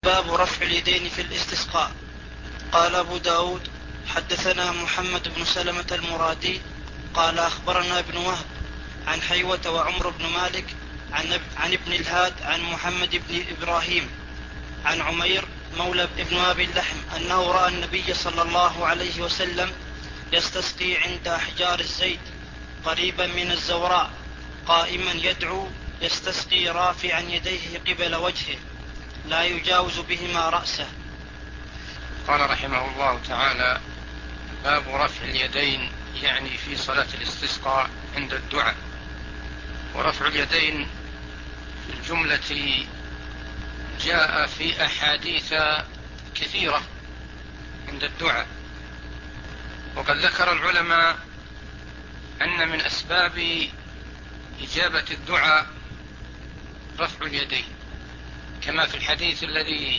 باب رفع اليدين في الاستسقاء. قال أبو داود حدثنا محمد بن سلمة المرادي قال أخبرنا ابن وهب عن حيوة وعمر بن مالك عن ابن الهاد عن محمد بن إبراهيم عن عمير مولى ابن أبي اللحم أنه رأى النبي صلى الله عليه وسلم يستسقي عند أحجار الزيت قريبا من الزوراء قائما يدعو يستسقي رافعا يديه قبل وجهه لا يجاوز بهما رأسه. قال رحمه الله تعالى: باب رفع اليدين، يعني في صلاة الاستسقاء عند الدعاء. ورفع اليدين في الجملة جاء في أحاديث كثيرة عند الدعاء، وقد ذكر العلماء أن من أسباب إجابة الدعاء رفع اليدين، كما في الحديث الذي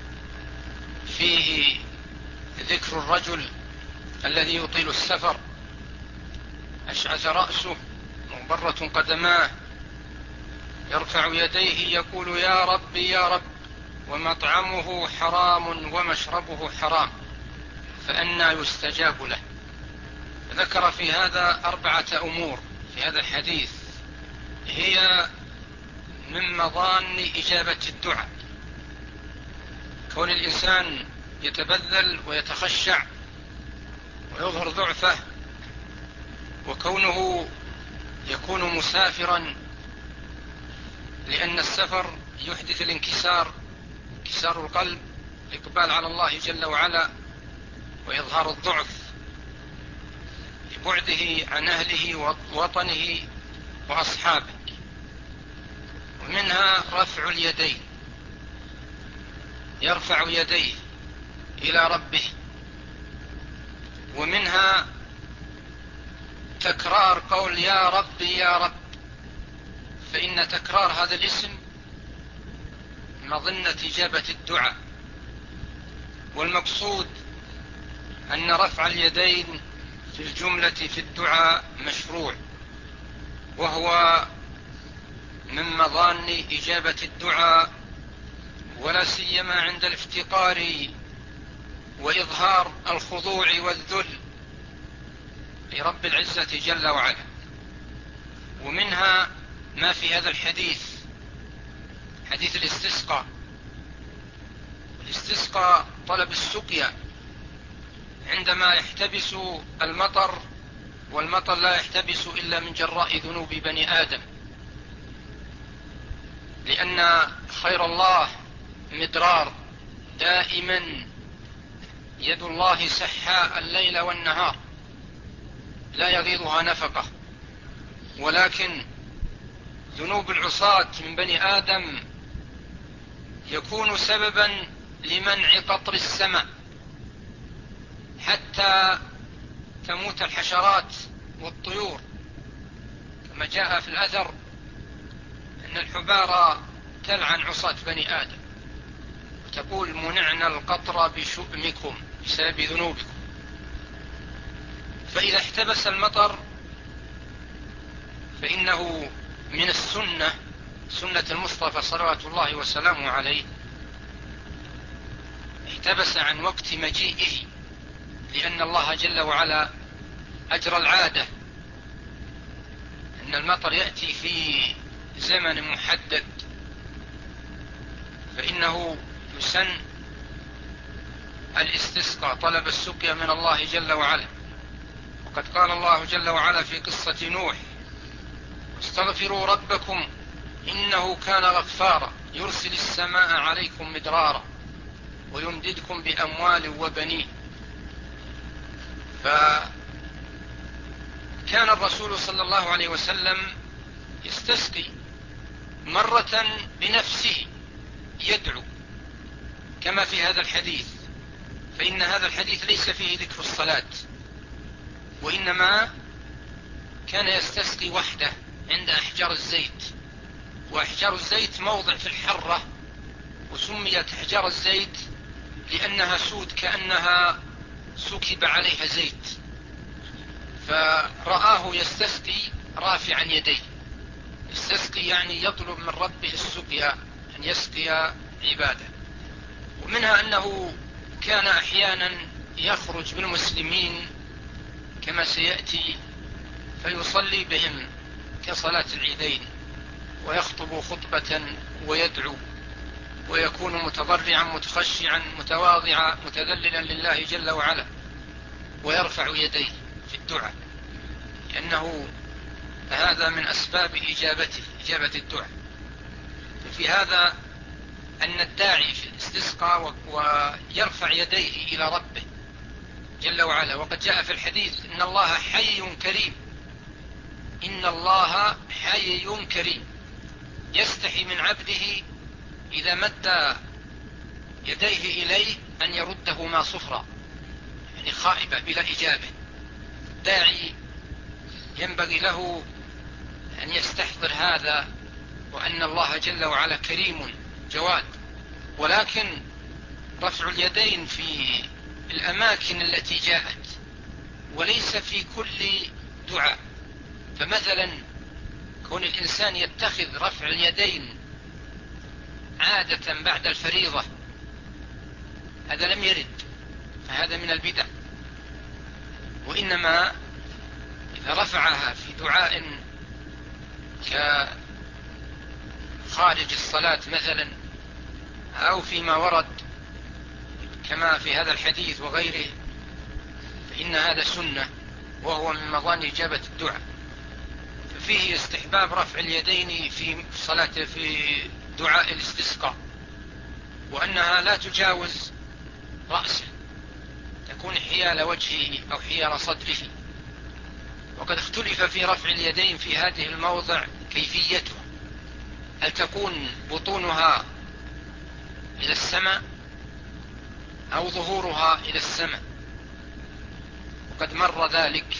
فيه ذكر الرجل الذي يطيل السفر أشعث رأسه مغبرة قدماه يرفع يديه يقول: يا رب يا رب، ومطعمه حرام ومشربه حرام، فأنى يستجاب له. ذكر في هذا 4 أمور في هذا الحديث هي من مظان إجابة الدعاء: كون الإنسان يتبذل ويتخشع ويظهر ضعفه، وكونه يكون مسافرا، لأن السفر يحدث الانكسار، انكسار القلب، الإقبال على الله جل وعلا، وإظهار الضعف لبعده عن أهله ووطنه وأصحابه. ومنها رفع اليدين، يرفع يديه إلى ربه. ومنها تكرار قول يا رب يا رب، فإن تكرار هذا الاسم مظنة إجابة الدعاء. والمقصود أن رفع اليدين في الجملة في الدعاء مشروع، وهو من مظان إجابة الدعاء، ولا سيما عند الافتقار وإظهار الخضوع والذل لرب العزة جل وعلا. ومنها ما في هذا الحديث، حديث الاستسقاء. الاستسقاء طلب السقيا عندما يحتبس المطر، والمطر لا يحتبس إلا من جراء ذنوب بني آدم، لأن خير الله مدرار دائما، يد الله سحاء الليل والنهار لا يغيضها نفقة، ولكن ذنوب العصاة من بني آدم يكون سببا لمنع قطر السماء حتى تموت الحشرات والطيور، كما جاء في الأثر أن الحبارى تلعن عصاة بني آدم وتقول: منعنا القطر بشؤمكم، بسبب ذنوبكم. فإذا احتبس المطر فإنه من السنة، سنة المصطفى صلوات الله وسلامه عليه، احتبس عن وقت مجيئه، لأن الله جل وعلا أجرى العادة أن المطر يأتي في زمن محدد، فإنه يسن الاستسقاء، طلب السقيا من الله جل وعلا. وقد قال الله جل وعلا في قصة نوح: استغفروا ربكم إنه كان غفارا يرسل السماء عليكم مدرارا ويمددكم بأموال وبنين. فكان الرسول صلى الله عليه وسلم يستسقي مرة بنفسه يدعو كما في هذا الحديث، فإن هذا الحديث ليس فيه ذكر الصلاة، وإنما كان يستسقي وحده عند أحجار الزيت. وأحجار الزيت موضع في الحرة، وسميت أحجار الزيت لأنها سود كأنها سكب عليها زيت. فرآه يستسقي رافعا يديه، يستسقي يعني يطلب من ربه السقيا، أن يسقي عباده. ومنها أنه كان أحيانا يخرج بالمسلمين كما سيأتي فيصلي بهم كصلاة العيدين، ويخطب خطبة ويدعو، ويكون متضرعا متخشعا متواضعا متذللا لله جل وعلا، ويرفع يديه في الدعاء، لأنه هذا من أسباب إجابة الدعاء. ففي هذا أن الداعي في الاستسقاء ويرفع يديه إلى ربه جل وعلا. وقد جاء في الحديث إن الله حي كريم، إن الله حي كريم يستحي من عبده إذا مد يديه إليه أن يردهما صفرا، يعني خائبة بلا إجابة. الداعي ينبغي له أن يستحضر هذا، وأن الله جل وعلا كريم جواد. ولكن رفع اليدين في الأماكن التي جاءت، وليس في كل دعاء. فمثلا كون الإنسان يتخذ رفع اليدين عادة بعد الفريضة هذا لم يرد، فهذا من البدع. وإنما إذا رفعها في دعاء كخارج الصلاة مثلا، أو فيما ورد كما في هذا الحديث وغيره، فإن هذا سنة، وهو من مظان إجابة الدعاء. ففيه استحباب رفع اليدين في صلاة في دعاء الاستسقاء، وأنها لا تجاوز رأسه، تكون حيال وجهه أو حيال صدره. وقد اختلف في رفع اليدين في هذه الموضع كيفيته، هل تكون بطونها إلى السماء أو ظهورها إلى السماء، وقد مر ذلك.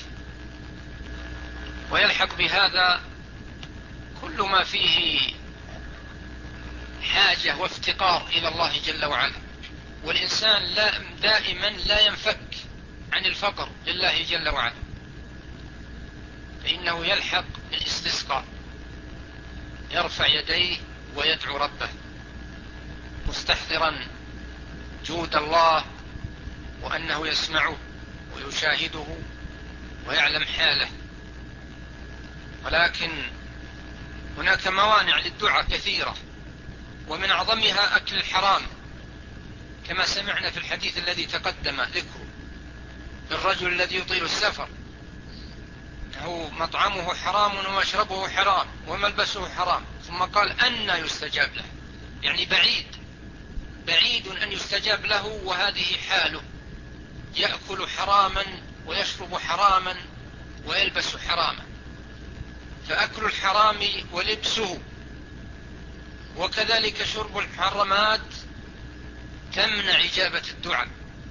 ويلحق بهذا كل ما فيه حاجة وافتقار إلى الله جل وعلا، والإنسان دائما لا ينفك عن الفقر لله جل وعلا، فإنه يلحق بالاستسقاء يرفع يديه ويدعو ربه مستحضرا جود الله، وأنه يسمعه ويشاهده ويعلم حاله. ولكن هناك موانع للدعاء كثيرة، ومن أعظمها أكل الحرام، كما سمعنا في الحديث الذي تقدم ذكره للرجل الذي يطيل السفر، أنه مطعمه حرام ومشربه حرام وملبسه حرام، ثم قال أن يستجاب له، يعني بعيد أن يستجاب له، وهذه حاله، يأكل حراما ويشرب حراما ويلبس حراما. فأكل الحرام ولبسه وكذلك شرب المحرمات تمنع إجابة الدعاء.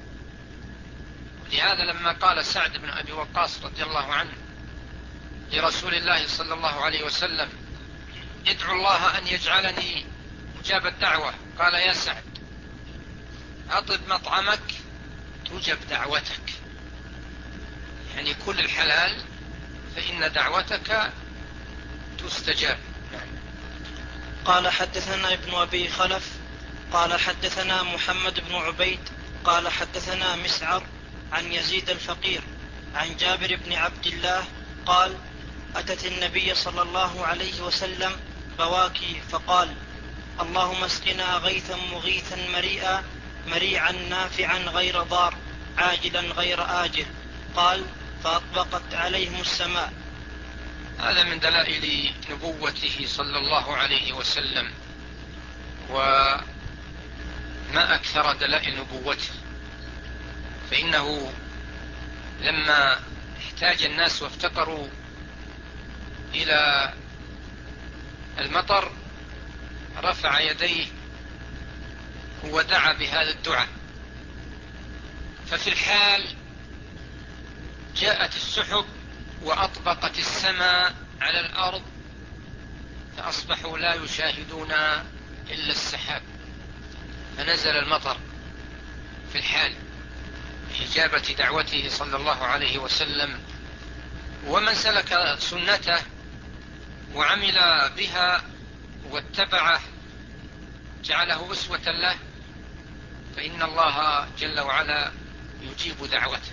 لهذا لما قال سعد بن أبي وقاص رضي الله عنه لرسول الله صلى الله عليه وسلم ادعو الله أن يجعلني مجاب الدعوة، قال يا سعد أطب مطعمك تجب دعوتك، يعني كل الحلال فإن دعوتك تستجاب. قال حدثنا ابن أبي خلف قال حدثنا محمد بن عبيد قال حدثنا مسعر عن يزيد الفقير عن جابر بن عبد الله قال أتت النبي صلى الله عليه وسلم بواكي فقال اللهم اسقنا غيثا مغيثا مريعا نافعا غير ضار عاجلا غير آجل. قال فأطبقت عليهم السماء. هذا من دلائل نبوته صلى الله عليه وسلم، وما أكثر دلائل نبوته. فإنه لما احتاج الناس وافتقروا إلى المطر رفع يديه ودعا بهذا الدعاء. ففي الحال جاءت السحب وأطبقت السماء على الأرض، فأصبحوا لا يشاهدون إلا السحاب، فنزل المطر في الحال بإجابة دعوته صلى الله عليه وسلم. ومن سلك سنته وعمل بها واتبعه جعله أسوة له، فإن الله جل وعلا يجيب دعوته.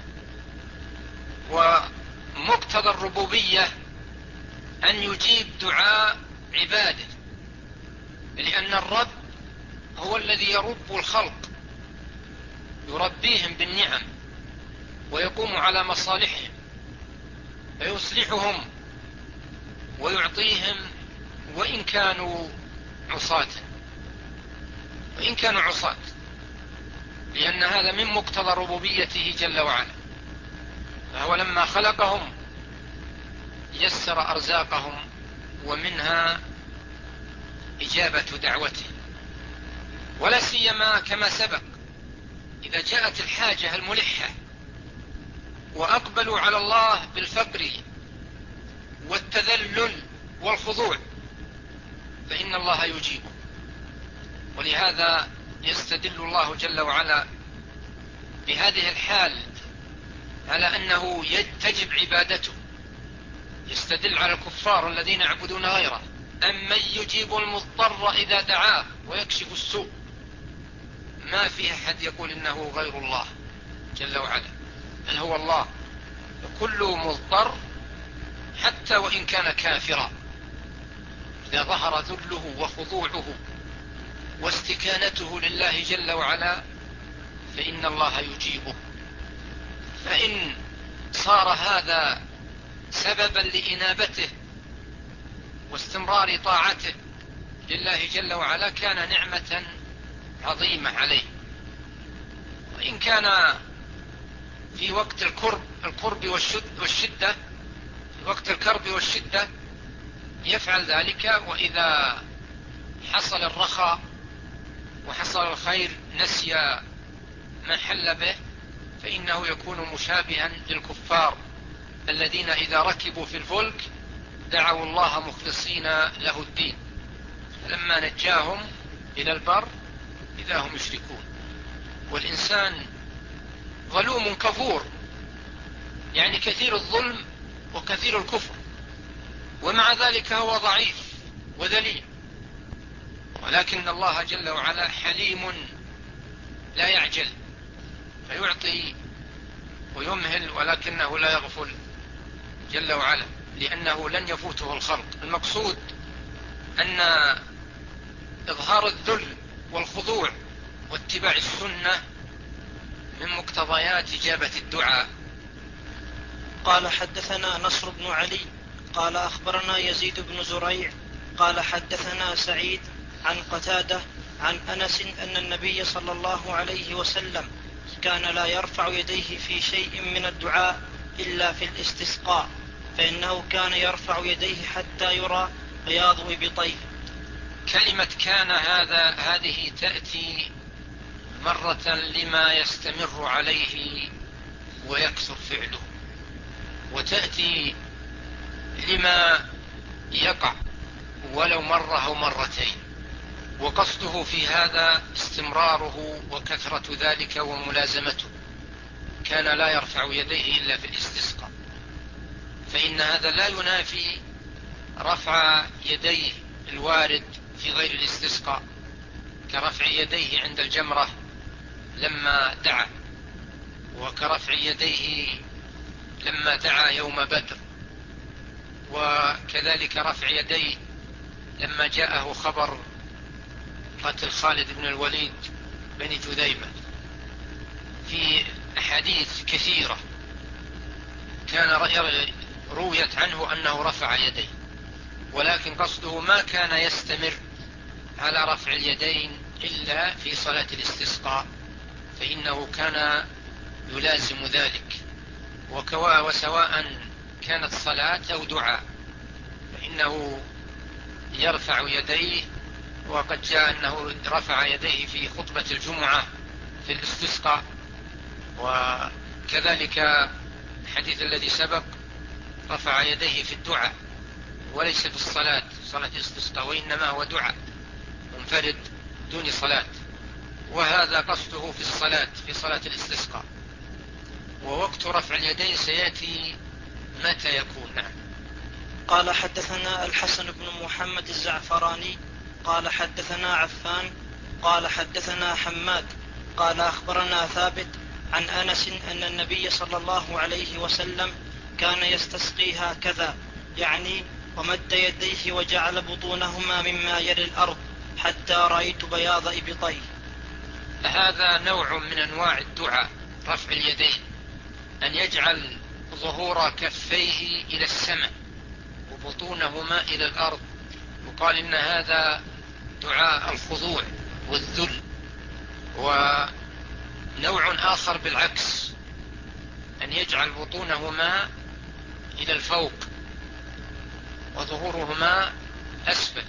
ومقتضى الربوبية أن يجيب دعاء عباده، لأن الرب هو الذي يرب الخلق، يربيهم بالنعم ويقوم على مصالحهم فيصلحهم ويعطيهم وإن كانوا عصاة، لأن هذا من مقتضى ربوبيته جل وعلا. فهو لما خلقهم يسر أرزاقهم، ومنها إجابة دعوته. ولا سيما كما سبق إذا جاءت الحاجة الملحة وأقبلوا على الله بالفقر والتذلل والخضوع فإن الله يجيبه. ولهذا يستدل الله جل وعلا بهذه الحال على أنه تجب عبادته. يستدل على الكفار الذين يعبدون غيره: أمن يجيب المضطر إذا دعاه ويكشف السوء. ما في أحد يقول إنه غير الله جل وعلا، بل هو الله. كل مضطر حتى وإن كان كافرا إذا ظهر ذله وخضوعه واستكانته لله جل وعلا فإن الله يجيبه. فإن صار هذا سببا لإنابته واستمرار طاعته لله جل وعلا كان نعمة عظيمة عليه. وإن كان في وقت الكرب والشدة، في وقت الكرب والشدة يفعل ذلك، وإذا حصل الرخاء وحصل الخير نسي ما حل به، فإنه يكون مشابها للكفار الذين إذا ركبوا في الفلك دعوا الله مخلصين له الدين، لما نجاهم إلى البر إذا هم يشركون. والإنسان ظلوم كفور، يعني كثير الظلم وكثير الكفر، ومع ذلك هو ضعيف وذليل. ولكن الله جل وعلا حليم لا يعجل، فيعطي ويمهل، ولكنه لا يغفل جل وعلا، لأنه لن يفوته الخلق. المقصود أن إظهار الذل والخضوع واتباع السنة من مقتضيات إجابة الدعاء. قال حدثنا نصر بن علي قال أخبرنا يزيد بن زريع قال حدثنا سعيد عن قتادة عن أنس أن النبي صلى الله عليه وسلم كان لا يرفع يديه في شيء من الدعاء إلا في الاستسقاء، فإنه كان يرفع يديه حتى يرى بياض إبطيه. كلمة كان هذه تأتي مرة لما يستمر عليه ويكثر فعله، وتأتي لما يقع ولو مرة أو مرتين، وقصده في هذا استمراره وكثرة ذلك وملازمته. كان لا يرفع يديه إلا في الاستسقاء، فإن هذا لا ينافي رفع يديه الوارد في غير الاستسقاء، كرفع يديه عند الجمرة لما دعا، وكرفع يديه لما دعا يوم بدر، وكذلك رفع يديه لما جاءه خبر قتل خالد بن الوليد بن جذيمة. في أحاديث كثيرة كان رويت عنه أنه رفع يديه، ولكن قصده ما كان يستمر على رفع اليدين إلا في صلاة الاستسقاء، فإنه كان يلازم ذلك. وسواء كانت صلاة أو دعاء فإنه يرفع يديه. وقد جاء أنه رفع يديه في خطبة الجمعة في الاستسقاء، وكذلك الحديث الذي سبق رفع يديه في الدعاء وليس في صلاة الاستسقاء، وإنما هو دعاء منفرد دون صلاة، وهذا قصده في الصلاة في صلاة الاستسقاء. ووقت رفع اليدين سيأتي متى يكون. نعم. قال حدثنا الحسن بن محمد الزعفراني قال حدثنا عفان قال حدثنا حماد قال أخبرنا ثابت عن أنس أن النبي صلى الله عليه وسلم كان يستسقي هكذا، يعني ومد يديه وجعل بطونهما مما يلي الأرض حتى رأيت بياض إبطيه. هذا نوع من أنواع الدعاء، رفع اليدين، أن يجعل ظهور كفيه إلى السماء وبطونهما إلى الأرض، وقال إن هذا دعاء الخضوع والذل. ونوع آخر بالعكس، أن يجعل بطونهما إلى الفوق وظهورهما أسفل،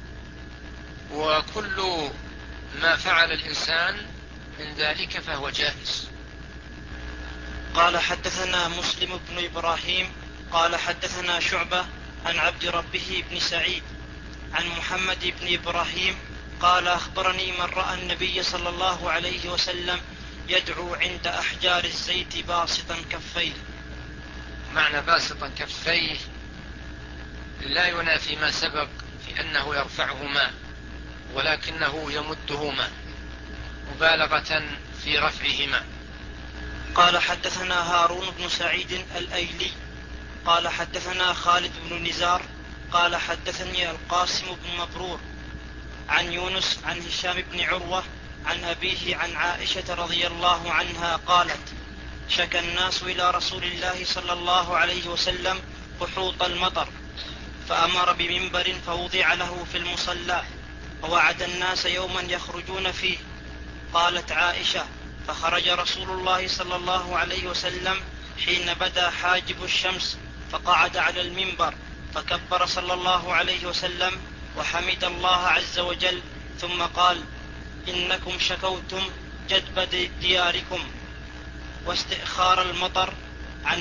وكل ما فعل الإنسان من ذلك فهو جائز. قال حدثنا مسلم بن إبراهيم قال حدثنا شعبة عن عبد ربه بن سعيد عن محمد بن إبراهيم قال أخبرني من رأى النبي صلى الله عليه وسلم يدعو عند أحجار الزيت باسطا كفيه. معنى باسطا كفيه لا ينافي ما سبق في أنه يرفعهما، ولكنه يمدهما مبالغة في رفعهما. قال حدثنا هارون بن سعيد الأيلي قال حدثنا خالد بن نزار قال حدثني القاسم بن مبرور عن يونس عن هشام بن عروة عن أبيه عن عائشة رضي الله عنها قالت: شكى الناس إلى رسول الله صلى الله عليه وسلم قحوط المطر، فأمر بمنبر فوضع له في المصلى، ووعد الناس يوما يخرجون فيه. قالت عائشة: فخرج رسول الله صلى الله عليه وسلم حين بدا حاجب الشمس، فقعد على المنبر، فكبر صلى الله عليه وسلم وحمد الله عز وجل، ثم قال: إنكم شكوتم جدب دياركم واستئخار المطر عن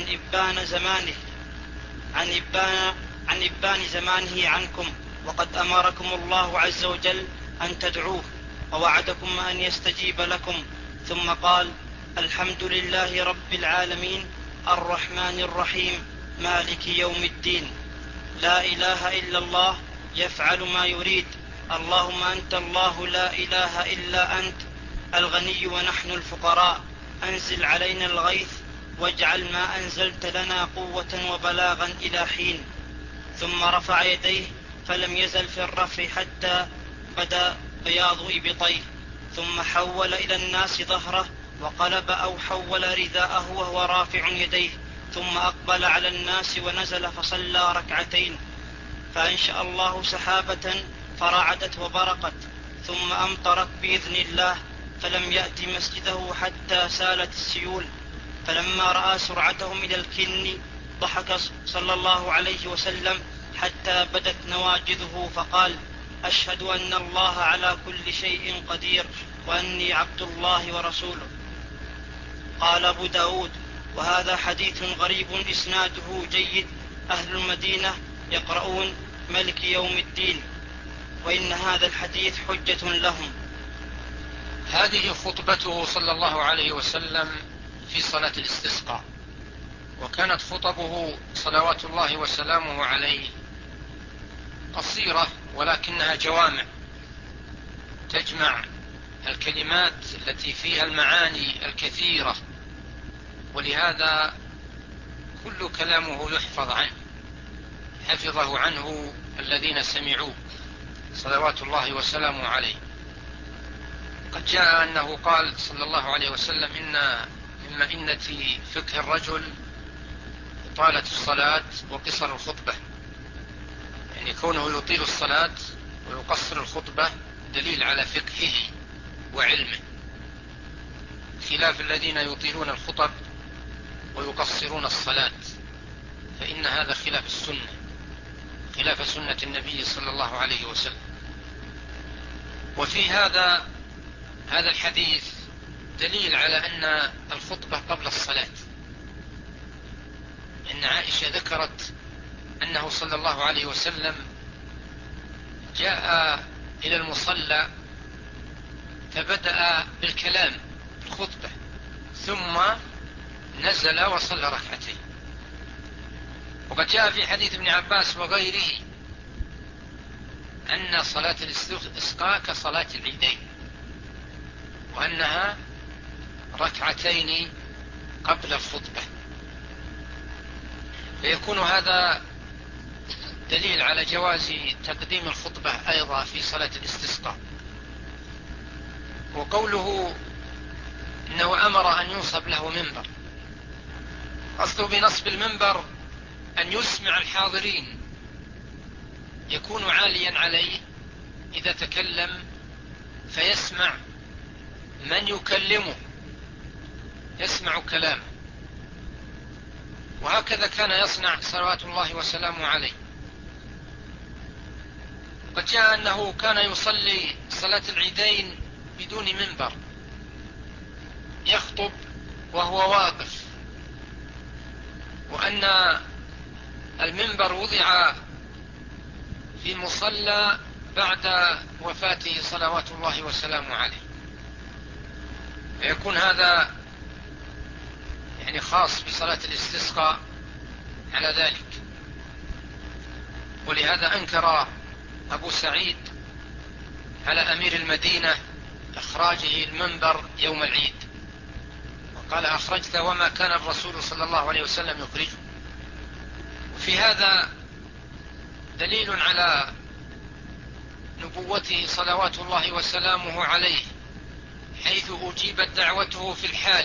إبان زمانه عنكم، وقد أمركم الله عز وجل أن تدعوه، ووعدكم أن يستجيب لكم. ثم قال: الحمد لله رب العالمين الرحمن الرحيم مالك يوم الدين، لا إله إلا الله يفعل ما يريد، اللهم أنت الله لا إله إلا أنت الغني ونحن الفقراء، أنزل علينا الغيث واجعل ما أنزلت لنا قوة وبلاغا إلى حين. ثم رفع يديه فلم يزل في الرفع حتى بدا بياض إبطيه، ثم حول إلى الناس ظهره وقلب أو حول رداءه وهو رافع يديه، ثم أقبل على الناس ونزل فصلى ركعتين، فأنشأ الله سحابة فرعدت وبرقت، ثم أمطرت بإذن الله، فلم يأت مسجده حتى سالت السيول. فلما رأى سرعتهم إلى الكن ضحك صلى الله عليه وسلم حتى بدت نواجذه، فقال: أشهد أن الله على كل شيء قدير، وأني عبد الله ورسوله. قال أبو داود: وهذا حديث غريب إسناده جيد، أهل المدينة يقرؤون ملك يوم الدين، وإن هذا الحديث حجة لهم. هذه خطبته صلى الله عليه وسلم في صلاة الاستسقاء، وكانت خطبه صلوات الله وسلامه عليه قصيرة، ولكنها جوامع تجمع الكلمات التي فيها المعاني الكثيرة، ولهذا كل كلامه يحفظ عنه، حفظه عنه الذين سمعوه صلوات الله وسلامه عليه. قد جاء أنه قال صلى الله عليه وسلم: إن من مئنة فقه الرجل إطالة الصلاة وقصر الخطبة، يعني كونه يطيل الصلاة ويقصر الخطبة دليل على فقهه وعلمه، خلاف الذين يطيلون الخطب ويقصرون الصلاة، فإن هذا خلاف السنة، خلاف سنة النبي صلى الله عليه وسلم. وفي هذا الحديث دليل على أن الخطبة قبل الصلاة، إن عائشة ذكرت أنه صلى الله عليه وسلم جاء إلى المصلى فبدأ بالكلام الخطبة، ثم نزل وصلى ركعتين. وقد جاء في حديث ابن عباس وغيره أن صلاة الاستسقاء كصلاة العيدين، وأنها ركعتين قبل الخطبة، فيكون هذا دليل على جواز تقديم الخطبة أيضا في صلاة الاستسقاء. وقوله إنه أمر أن ينصب له منبر، أصله بنصب المنبر أن يسمع الحاضرين، يكون عاليا عليه إذا تكلم فيسمع من يكلمه، يسمع كلامه. وهكذا كان يصنع صلوات الله وسلامه عليه. قد جاء أنه كان يصلي صلاة العيدين بدون منبر، يخطب وهو واقف، وأن المنبر وضع في المصلى بعد وفاته صلوات الله وسلامه عليه، فيكون هذا يعني خاص بصلاة الاستسقاء على ذلك. ولهذا أنكر أبو سعيد على أمير المدينة إخراجه المنبر يوم العيد، وقال أخرجت وما كان الرسول صلى الله عليه وسلم يخرجه. وفي هذا دليل على نبوته صلوات الله وسلامه عليه، حيث أجيبت دعوته في الحال.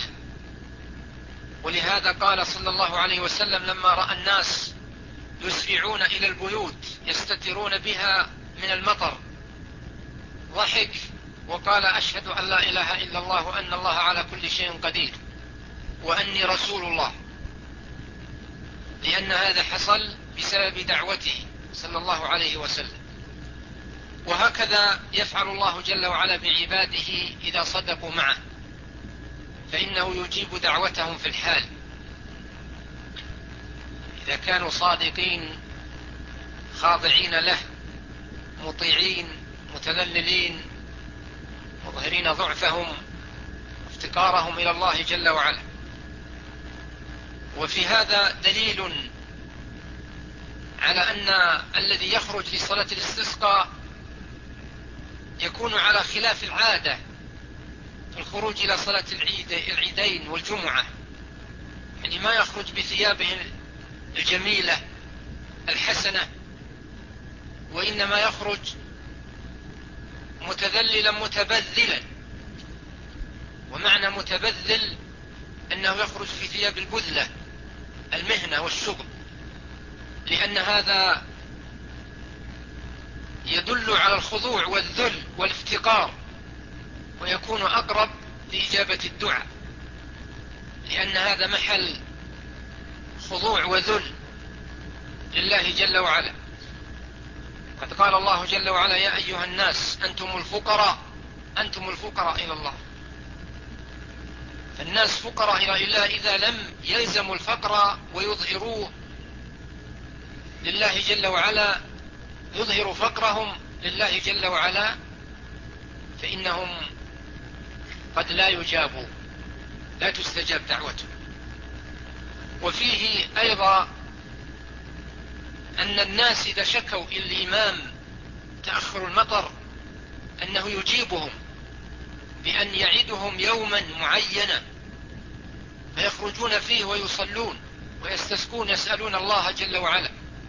ولهذا قال صلى الله عليه وسلم لما رأى الناس يسرعون إلى البيوت يستترون بها من المطر، ضحك وقال أشهد أن لا إله إلا الله وأن الله على كل شيء قدير وأني رسول الله، لأن هذا حصل بسبب دعوته صلى الله عليه وسلم. وهكذا يفعل الله جل وعلا بعباده إذا صدقوا معه، فإنه يجيب دعوتهم في الحال. إذا كانوا صادقين خاضعين له مطيعين متذللين مظهرين ضعفهم وافتقارهم إلى الله جل وعلا. وفي هذا دليل على أن الذي يخرج لصلاة الاستسقاء يكون على خلاف العادة في الخروج إلى صلاة العيدين والجمعة، يعني ما يخرج بثيابه الجميلة الحسنة، وإنما يخرج متذللا متبذلا. ومعنى متبذل أنه يخرج في ثياب البذلة، المهنة والشغل، لأن هذا يدل على الخضوع والذل والافتقار، ويكون أقرب لإجابة الدعاء، لأن هذا محل خضوع وذل لله جل وعلا. قد قال الله جل وعلا يا أيها الناس أنتم الفقراء إلى الله. فالناس فقراء إلى الله إذا لم يلزموا الفقر ويظهروه لله جل وعلا، يظهروا فقرهم لله جل وعلا، فإنهم قد لا يجابوا، لا تستجاب دعوتهم. وفيه أيضا أن الناس إذا شكوا إلى الإمام تأخر المطر أنه يجيبهم بأن يعدهم يوما معينا فيخرجون فيه ويصلون ويستسقون يسألون الله جل وعلا،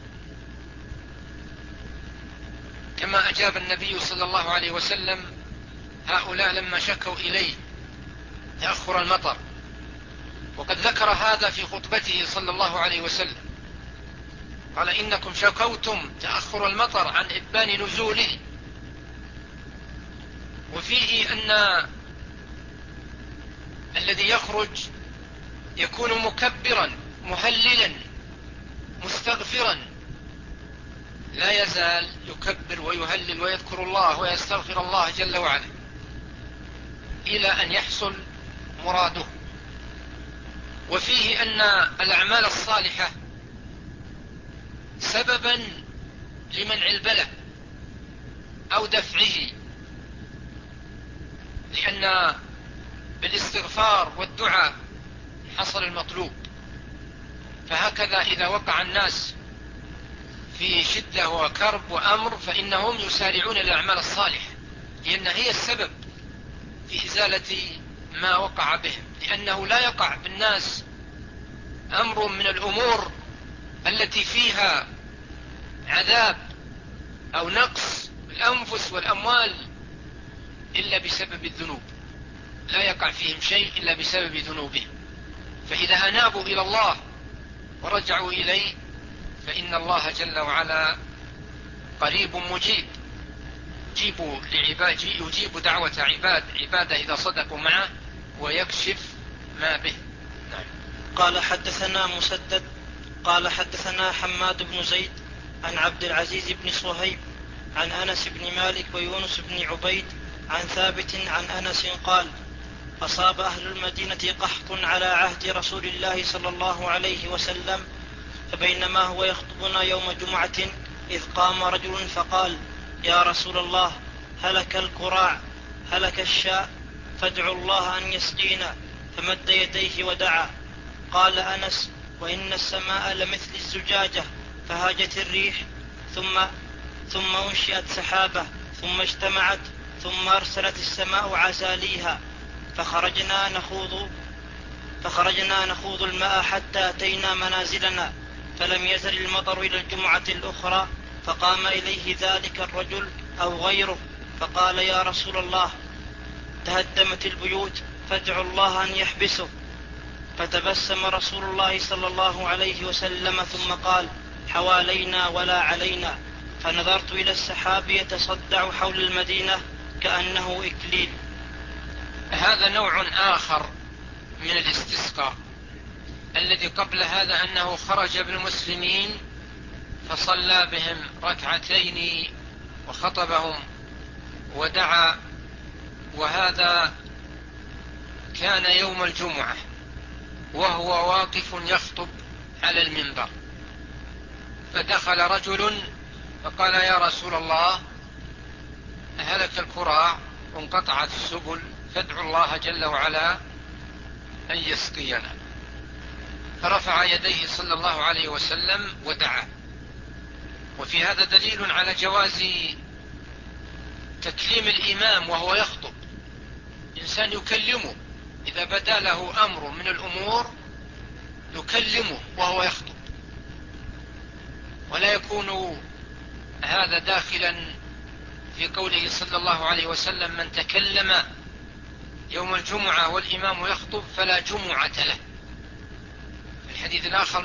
كما أجاب النبي صلى الله عليه وسلم هؤلاء لما شكوا إليه تأخر المطر. وقد ذكر هذا في خطبته صلى الله عليه وسلم، قال إنكم شكوتم تأخر المطر عن إبان نزوله. وفيه أن الذي يخرج يكون مكبرا مهللا مستغفرا، لا يزال يكبر ويهلل ويذكر الله ويستغفر الله جل وعلا إلى أن يحصل مراده. وفيه أن الأعمال الصالحة سببا لمنع البلاء أو دفعه، لأن بالاستغفار والدعاء حصل المطلوب. فهكذا إذا وقع الناس في شدة وكرب وأمر فإنهم يسارعون الأعمال الصالحة، لأن هي السبب في إزالة ما وقع بهم، لأنه لا يقع بالناس أمر من الأمور التي فيها عذاب أو نقص الأنفس والأموال إلا بسبب الذنوب، لا يقع فيهم شيء إلا بسبب ذنوبهم. فإذا أنابوا إلى الله ورجعوا إليه فإن الله جل وعلا قريب مجيب، يجيب دعوة عباده إذا صدقوا معه ويكشف ما به. نعم. قال حدثنا مسدد قال حدثنا حماد بن زيد عن عبد العزيز بن صهيب عن أنس بن مالك ويونس بن عبيد عن ثابت عن أنس قال: أصاب أهل المدينة قحط على عهد رسول الله صلى الله عليه وسلم، فبينما هو يخطبنا يوم جمعة إذ قام رجل فقال: يا رسول الله، هلك الكراع، هلك الشاء، فادعوا الله أن يسقينا. فمد يديه ودعا. قال أنس: وإن السماء لمثل الزجاجة، فهاجت الريح ثم أنشئت سحابة، ثم اجتمعت، ثم أرسلت السماء عساليها، فخرجنا نخوض الماء حتى أتينا منازلنا، فلم يزل المطر إلى الجمعة الأخرى، فقام إليه ذلك الرجل أو غيره فقال: يا رسول الله، تهدمت البيوت، فادعوا الله أن يحبسه. فتبسم رسول الله صلى الله عليه وسلم ثم قال: حوالينا ولا علينا. فنظرت إلى السحاب يتصدع حول المدينة كأنه إكليل. هذا نوع آخر من الاستسقاء. الذي قبل هذا أنه خرج بالمسلمين فصلى بهم ركعتين وخطبهم ودعا، وهذا كان يوم الجمعة وهو واقف يخطب على المنبر، فدخل رجل فقال: يا رسول الله، هلك الكراع وانقطعت السبل، فادعوا الله جل وعلا أن يسقينا. فرفع يديه صلى الله عليه وسلم ودعا. وفي هذا دليل على جواز تكليم الإمام وهو يخطب. إنسان يكلمه إذا بدا له أمر من الأمور يكلمه وهو يخطب، ولا يكون هذا داخلا في قوله صلى الله عليه وسلم: من تكلم يوم الجمعة والإمام يخطب فلا جمعة له. الحديث الآخر: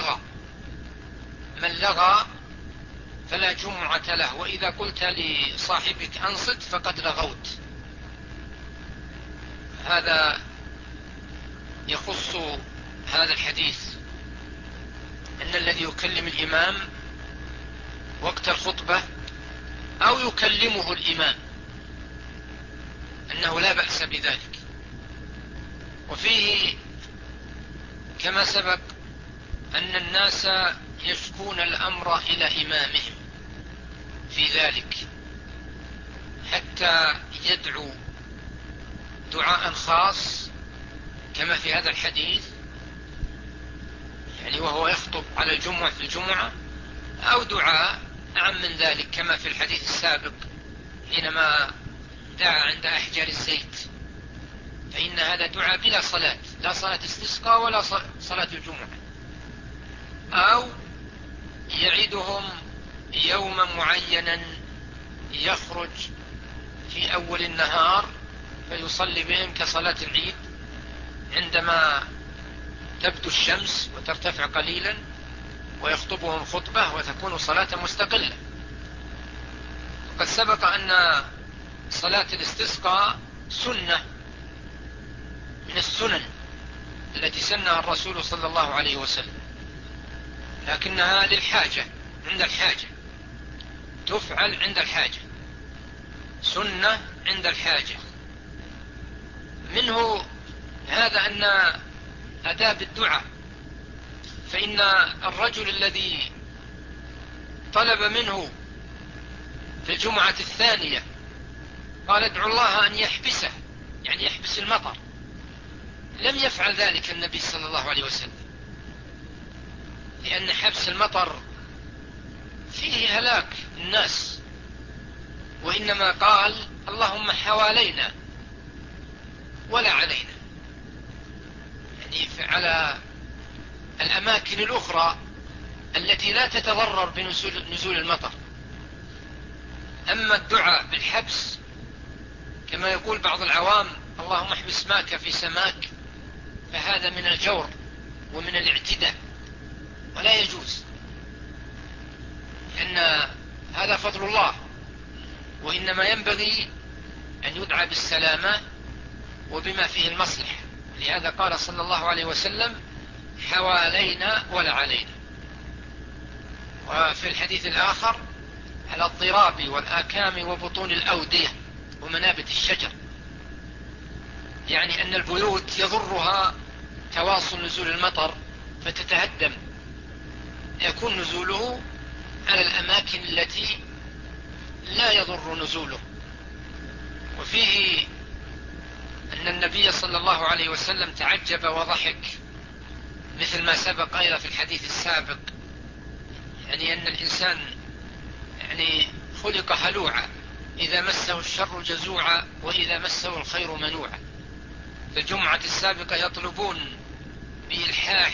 من لغى فلا جمعة له، وإذا قلت لصاحبك أنصت فقد لغوت. هذا يخص هذا الحديث أن الذي يكلم الإمام وقت الخطبة أو يكلمه الإمام أنه لا بأس بذلك. وفيه كما سبق أن الناس يشكون الأمر إلى إمامهم في ذلك حتى يدعو دعاء خاص كما في هذا الحديث، يعني وهو يخطب على الجمعة في الجمعة، أو دعاء أعم من ذلك كما في الحديث السابق حينما دعا عند أحجار الزيت، فإن هذا دعاء بلا صلاة، لا صلاة استسقاء ولا صلاة الجمعة. أو يعيدهم يوما معينا يخرج في أول النهار فيصلي بهم كصلاة العيد عندما تبدو الشمس وترتفع قليلا، ويخطبهم خطبة وتكون صلاة مستقلة. وقد سبق أن صلاة الاستسقاء سنة من السنن التي سنها الرسول صلى الله عليه وسلم، لكنها للحاجة، عند الحاجة تفعل، عند الحاجة سنة عند الحاجة. منه هذا أن أداب الدعاء، فإن الرجل الذي طلب منه في الجمعة الثانية قال: ادعو الله أن يحبسه، يعني يحبس المطر، لم يفعل ذلك النبي صلى الله عليه وسلم، لأن حبس المطر فيه هلاك الناس، وإنما قال: اللهم حوالينا ولا علينا، يعني على الأماكن الأخرى التي لا تتضرر بنزول المطر. أما الدعاء بالحبس كما يقول بعض العوام اللهم احبس ماك في سماك، فهذا من الجور ومن الاعتداء ولا يجوز، لأن هذا فضل الله، وإنما ينبغي أن يدعى بالسلامة وبما فيه المصلحة. لهذا قال صلى الله عليه وسلم حوالينا ولا علينا. وفي الحديث الآخر على الضراب والآكام وبطون الأودية ومنابت الشجر، يعني أن البيوت يضرها تواصل نزول المطر فتتهدم، يكون نزوله على الأماكن التي لا يضر نزوله. وفيه أن النبي صلى الله عليه وسلم تعجب وضحك مثل ما سبق أيضا في الحديث السابق، يعني أن الإنسان يعني خلق هلوعا، إذا مسه الشر جزوعا وإذا مسه الخير منوعا. في الجمعة السابقة يطلبون بإلحاح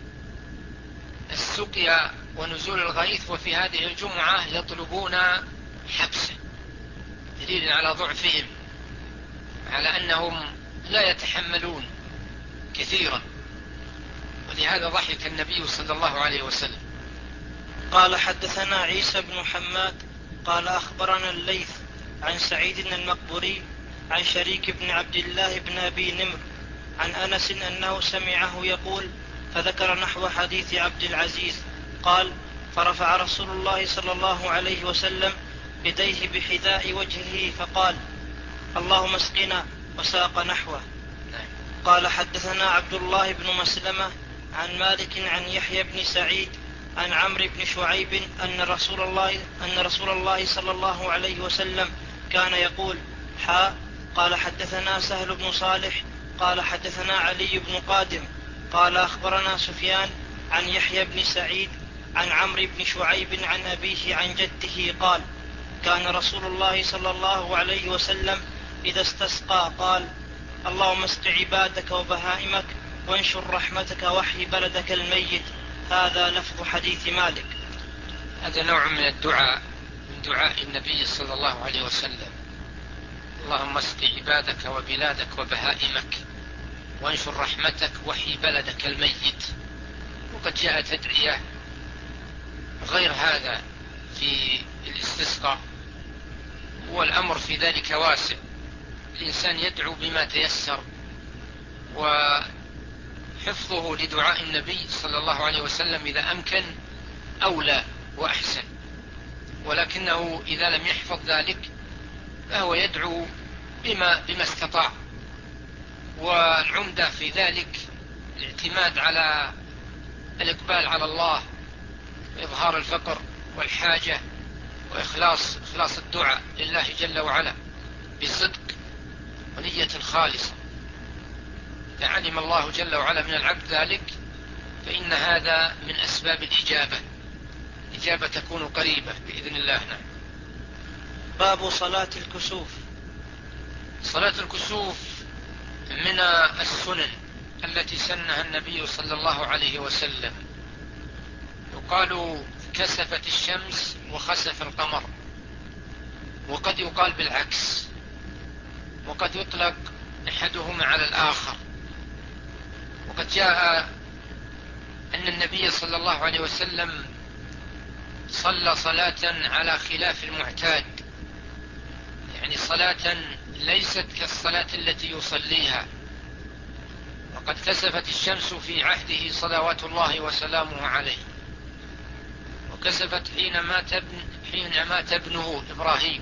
السقيا ونزول الغيث، وفي هذه الجمعة يطلبون حبسه، دليل على ضعفهم، على أنهم لا يتحملون كثيرا. ولهذا ضحك النبي صلى الله عليه وسلم. قال حدثنا عيسى بن حماد قال أخبرنا الليث عن سعيد المقبوري عن شريك بن عبد الله بن أبي نمر عن أنس أنه سمعه يقول فذكر نحو حديث عبد العزيز قال فرفع رسول الله صلى الله عليه وسلم يديه بحذاء وجهه فقال اللهم اسقنا، وساق نحوه. قال حدثنا عبد الله بن مسلمة عن مالك عن يحيى بن سعيد عن عمرو بن شعيب أن رسول الله صلى الله عليه وسلم كان يقول قال حدثنا سهل بن صالح قال حدثنا علي بن قادم قال أخبرنا سفيان عن يحيى بن سعيد عن عمرو بن شعيب عن أبيه عن جده قال كان رسول الله صلى الله عليه وسلم إذا استسقى قال اللهم اسق عبادك وبهائمك وانشر رحمتك واحي بلدك الميت. هذا لفظ حديث مالك. هذا نوع من الدعاء، من دعاء النبي صلى الله عليه وسلم، اللهم اسق عبادك وبلادك وبهائمك وانشر رحمتك وحي بلدك الميت. وقد جاءت أدعية غير هذا في الاستسقاء، والأمر في ذلك واسع، الإنسان يدعو بما تيسر، وحفظه لدعاء النبي صلى الله عليه وسلم إذا أمكن أولى وأحسن، ولكنه إذا لم يحفظ ذلك فهو يدعو بما استطاع. والعمدة في ذلك الاعتماد على الإقبال على الله، إظهار الفقر والحاجة، وإخلاص الدعاء لله جل وعلا بصدق ونية خالصة. فعلم الله جل وعلا من العبد ذلك فإن هذا من أسباب الإجابة تكون قريبة بإذن الله. نعم. باب صلاة الكسوف. صلاة الكسوف من السنن التي سنها النبي صلى الله عليه وسلم. يقال كسفت الشمس وخسف القمر، وقد يقال بالعكس، وقد يطلق أحدهما على الآخر. وقد جاء أن النبي صلى الله عليه وسلم صلى صلاة على خلاف المعتاد، يعني صلاة ليست كالصلاة التي يصليها. وقد كسفت الشمس في عهده صلوات الله وسلامه عليه، وكسفت حين مات ابنه إبراهيم.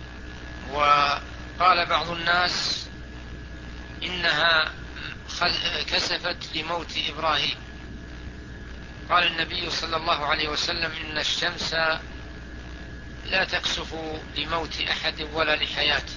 وقال بعض الناس إنها كسفت لموت إبراهيم. قال النبي صلى الله عليه وسلم إن الشمس لا تكسف لموت أحد ولا لحياته،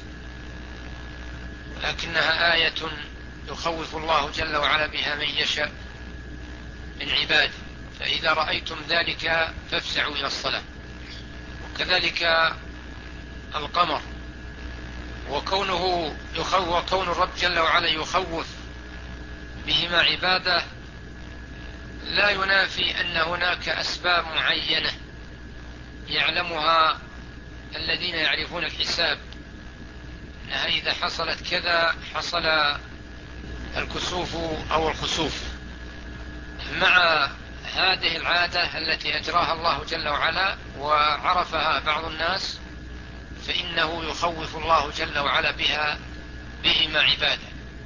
ولكنها آية يخوف الله جل وعلا بها من يشاء من عباده، فإذا رأيتم ذلك فافزعوا إلى الصلاة. وكذلك القمر وكون الرب جل وعلا يخوف بهما عباده لا ينافي أن هناك أسباب معينة يعلمها الذين يعرفون الحساب، أنها إذا حصلت كذا حصل الكسوف أو الخسوف. مع هذه العادة التي أجراها الله جل وعلا وعرفها بعض الناس، فإنه يخوف الله جل وعلا بهما عباده.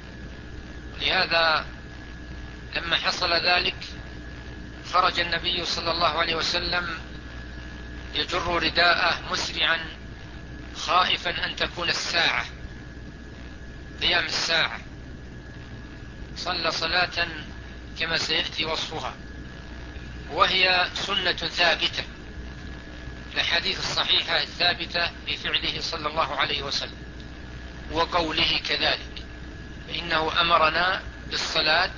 لهذا لما حصل ذلك خرج النبي صلى الله عليه وسلم يجر رداءه مسرعا خائفا أن تكون الساعة قيام الساعة. صلى صلاة كما سيأتي وصفها، وهي سنة ثابتة، الأحاديث الصحيحة الثابتة بفعله صلى الله عليه وسلم وقوله كذلك، فإنه أمرنا بالصلاة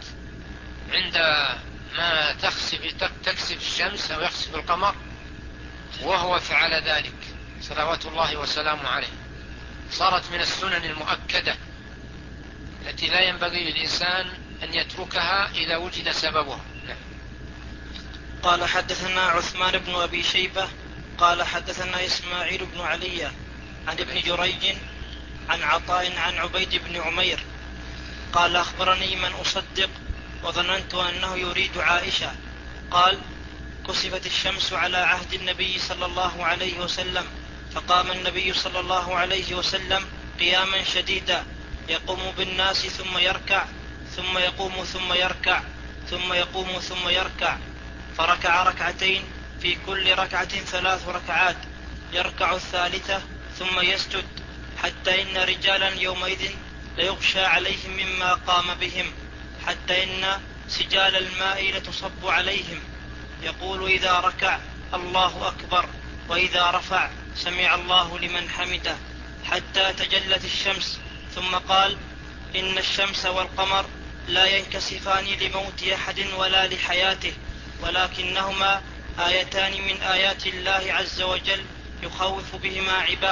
عندما تكسف الشمس أو يخسف القمر، وهو فعل ذلك صلوات الله وسلامه عليه. صارت من السنن المؤكدة التي لا ينبغي للإنسان أن يتركها إذا وجد سببها. قال حدثنا عثمان بن أبي شيبة قال حدثنا إسماعيل بن علي عن ابن جريج عن عطاء عن عبيد بن عمير قال أخبرني من أصدق وظننت أنه يريد عائشة قال كسفت الشمس على عهد النبي صلى الله عليه وسلم، فقام النبي صلى الله عليه وسلم قياما شديدا يقوم بالناس ثم يركع ثم يقوم ثم يركع ثم يقوم ثم يركع، فركع ركعتين في كل ركعة 3 ركعات، يركع الثالثة ثم يسجد، حتى إن رجالا يومئذ ليغشى عليهم مما قام بهم، حتى إن سجال الماء لتصب عليهم، يقول إذا ركع الله أكبر، وإذا رفع سمع الله لمن حمده، حتى تجلت الشمس، ثم قال إن الشمس والقمر لا ينكسفان لموت أحد ولا لحياته، ولكنهما آيتان من آيات الله عز وجل يخوف بهما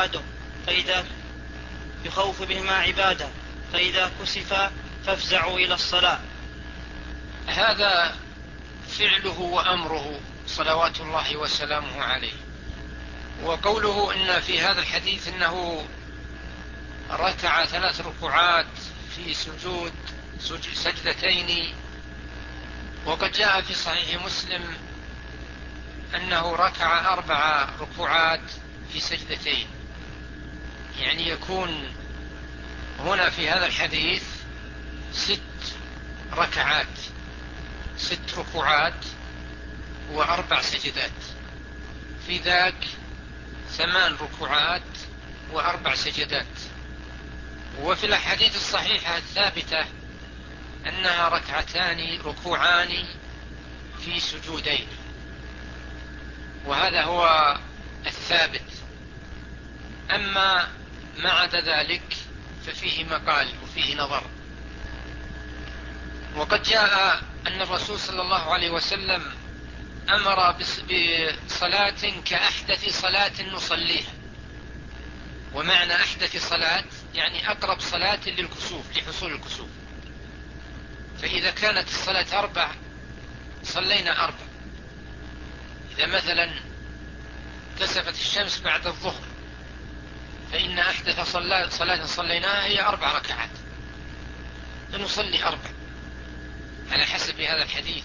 عباده، فإذا كسفا فافزعوا إلى الصلاة. هذا فعله وأمره صلوات الله وسلامه عليه. وقوله إن في هذا الحديث إنه ركع 3 ركوعات في سجدتين، وقد جاء في صحيح مسلم أنه ركع 4 ركوعات في سجدتين، يعني يكون هنا في هذا الحديث 6 ركعات، 6 ركوعات و4 سجدات، في ذاك 8 ركوعات و4 سجدات. وفي الأحاديث الصحيحة الثابتة أنها ركوعان في سجودين، وهذا هو الثابت. أما ما عدا ذلك ففيه مقال وفيه نظر. وقد جاء أن الرسول صلى الله عليه وسلم أمر بصلاة كأحدث صلاة نصليها. ومعنى أحدث صلاة يعني أقرب صلاة للكسوف، لحصول الكسوف. فإذا كانت الصلاة 4 صلينا 4. إذا مثلا كسفت الشمس بعد الظهر فإن أحدث صلاة صليناها هي 4 ركعات، فنصلي 4 على حسب هذا الحديث.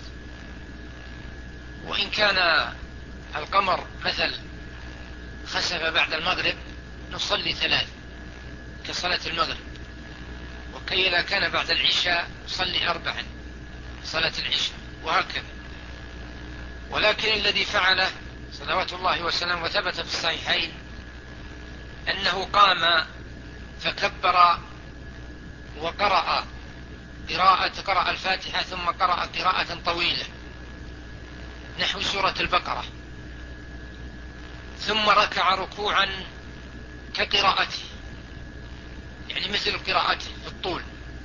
وإن كان القمر مثل خسف بعد المغرب نصلي 3 كصلاة المغرب. وإذا كان بعد العشاء نصلي 4 صلاة العشاء، وهكذا. ولكن الذي فعله صلوات الله وسلامه وثبت في الصحيحين أنه قام فكبر وقرأ قرأ الفاتحة، ثم قرأ قراءة طويلة نحو سورة البقرة، ثم ركع ركوعا كقراءته، يعني مثل قراءته في الطول،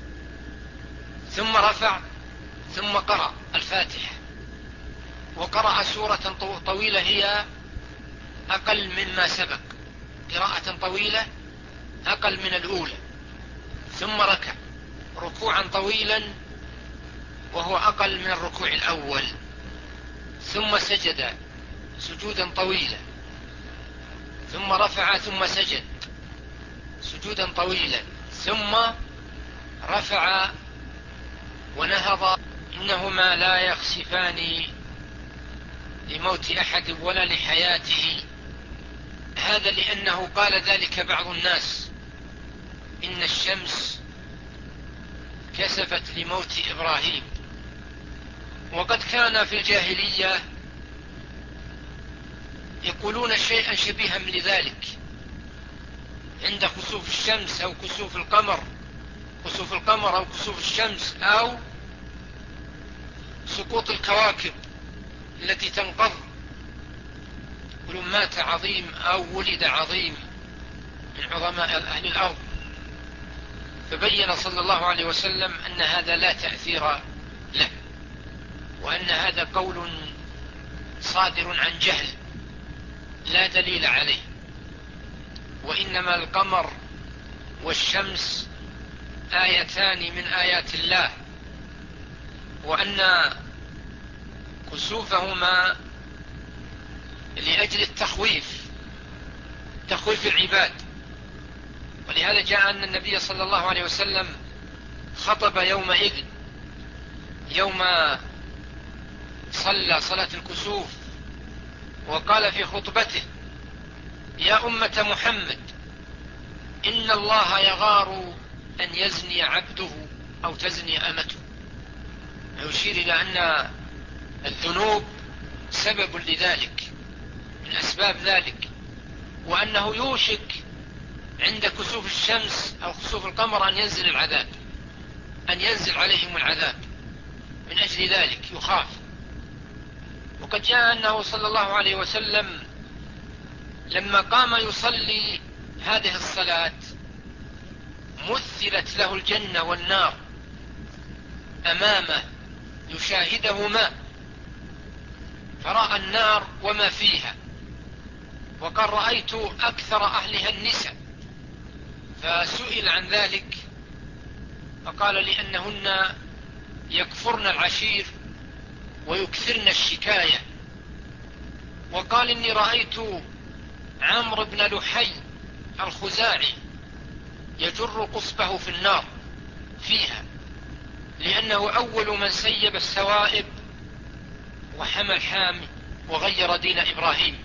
ثم رفع ثم قرأ الفاتحة وقرأ سورة طويلة هي أقل مما سبق، قراءة طويلة أقل من الأولى، ثم ركع ركوعا طويلا وهو أقل من الركوع الأول، ثم سجد سجودا طويلا، ثم رفع ثم سجد سجودا طويلا، ثم رفع ونهض. إنهما لا يخسفان لموت أحد ولا لحياته. هذا لأنه قال ذلك بعض الناس، إن الشمس كسفت لموت إبراهيم. وقد كان في الجاهلية يقولون شيئا شبيها لذلك عند خسوف الشمس أو كسوف القمر، خسوف القمر أو كسوف الشمس أو سقوط الكواكب التي تنقض، يقولون مات عظيم أو ولد عظيم من عظماء أهل الأرض. فبين صلى الله عليه وسلم أن هذا لا تأثير له، وأن هذا قول صادر عن جهل لا دليل عليه، وإنما القمر والشمس آيتان من آيات الله، وأن كسوفهما لأجل تخويف العباد. ولهذا جاء أن النبي صلى الله عليه وسلم خطب يومئذ يوم صلى صلاة الكسوف، وقال في خطبته: يا أمة محمد، إن الله يغار أن يزني عبده أو تزني أمته، يشير إلى أن الذنوب سبب لذلك من أسباب ذلك، وأنه يوشك عند كسوف الشمس أو كسوف القمر أن ينزل عليهم العذاب. من أجل ذلك يخاف. وقد جاء أنه صلى الله عليه وسلم لما قام يصلي هذه الصلاة مثلت له الجنة والنار أمامه يشاهدهما، فرأى النار وما فيها، وقال: رأيت أكثر أهلها النساء. فسئل عن ذلك فقال: لأنهن يكفرن العشير ويكثرن الشكاية. وقال: إني رأيت عمرو بن لحي الخزاعي يجر قصبه في النار فيها، لأنه أول من سيب السوائب وحمى الحامي وغير دين إبراهيم.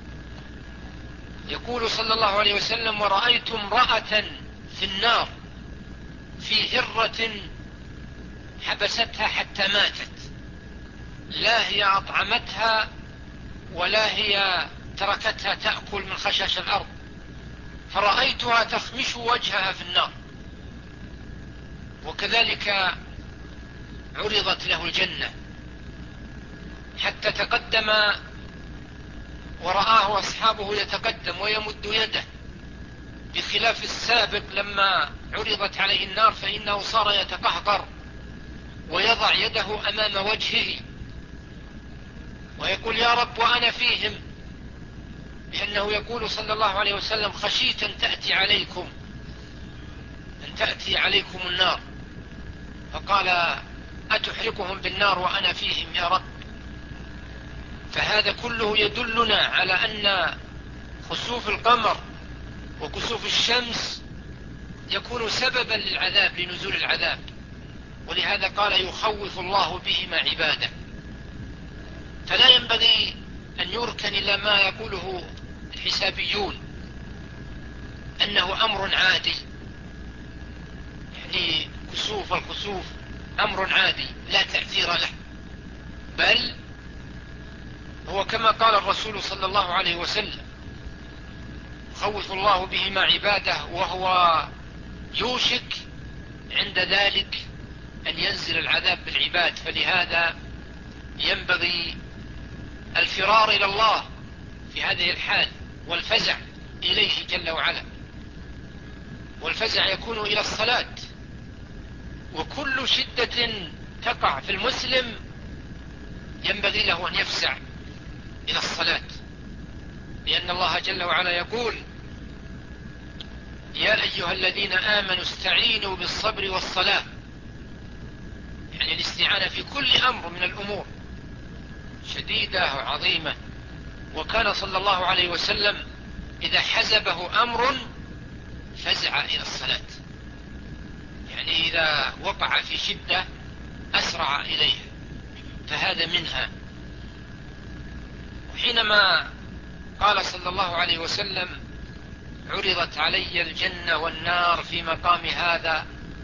يقول صلى الله عليه وسلم: ورأيت امرأة في النار في هرة حبستها حتى ماتت، لا هي أطعمتها ولا هي تركتها تأكل من خشاش الأرض، فرأيتها تخمش وجهها في النار. وكذلك عرضت له الجنة حتى تقدم ورآه أصحابه يتقدم ويمد يده، بخلاف السابق لما عرضت عليه النار فإنه صار يتقهقر ويضع يده أمام وجهه ويقول: يا رب وأنا فيهم، لأنه يقول صلى الله عليه وسلم: خشيت أن تأتي عليكم النار، فقال: أتحرقهم بالنار وأنا فيهم يا رب. فهذا كله يدلنا على أن خسوف القمر وكسوف الشمس يكون سببا للعذاب، لنزول العذاب. ولهذا قال: يخوف الله بهما عباده. فلا ينبغي أن يركن إلى ما يقوله الحسابيون أنه أمر عادي، يعني الخسوف أمر عادي لا تأثير له، بل هو كما قال الرسول صلى الله عليه وسلم: يخوف الله بهما عباده، وهو يوشك عند ذلك أن ينزل العذاب بالعباد. فلهذا ينبغي الفرار إلى الله في هذه الحال والفزع إليه جل وعلا. والفزع يكون إلى الصلاة، وكل شدة تقع في المسلم ينبغي له أن يفزع إلى الصلاة، لأن الله جل وعلا يقول: يا أيها الذين آمنوا استعينوا بالصبر والصلاة، يعني الاستعانة في كل أمر من الأمور شديدة وعظيمة. وكان صلى الله عليه وسلم إذا حزبه أمر فزع إلى الصلاة، يعني إذا وقع في شدة أسرع إليها، فهذا منها. وحينما قال صلى الله عليه وسلم عرضت علي الجنة والنار في مقام هذا،